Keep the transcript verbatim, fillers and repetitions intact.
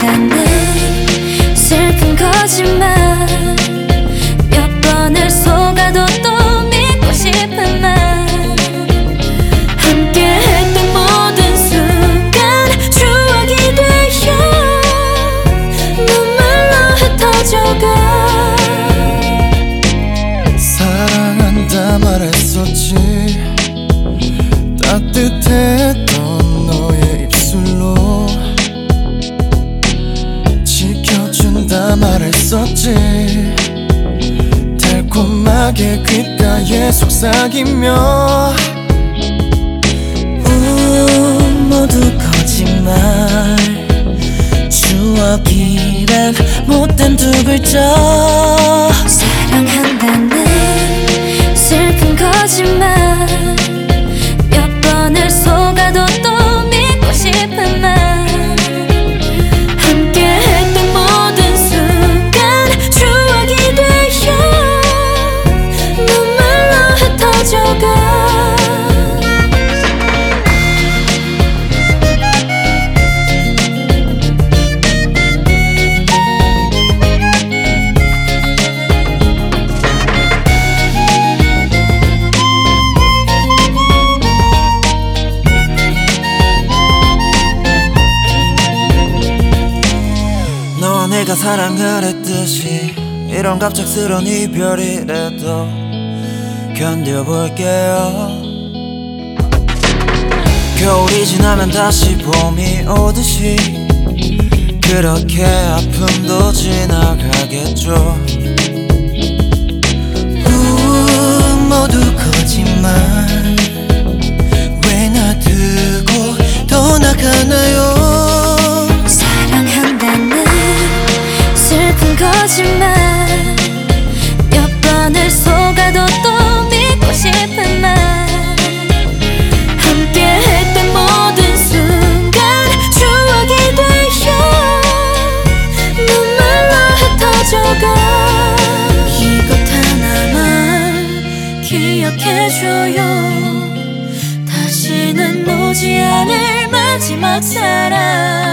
사랑한다는 슬픈 거짓말, 몇 번을 속아도 또 믿고 싶은 말, 함께 했던 모든 순간 추억이 되어 눈물로 흩어져가. 사랑한다 말했었지, 따뜻했던 너의 입술로 지켜준다 말했었지, 달콤하게 귓가에 속삭이며. 우 모두 거짓말, 추억이란 못된 두 글자. 사랑한다는 슬픈 거짓말, 몇 번을 속아도 또 믿고 싶은 말, 함께 했던 모든 순간 추억이 되어 눈물로 흩어져가. 너와 내가 사랑을 했듯이 이런 갑작스런 이별이라도 견뎌볼게요. 겨울이 지나면 다시 봄이 오듯이 그렇게 아픔도 지나가겠죠. 우 모두 거짓말, 왜 놔두고 떠나가나요. 사랑한다는 슬픈 거짓말, 몇 번을 속아도 또 믿고 싶은 말, 함께 했던 모든 순간 추억이 되어 눈물로 흩어져가. 이것 하나만 기억해줘요, 다시는 오지 않을 마지막 사랑.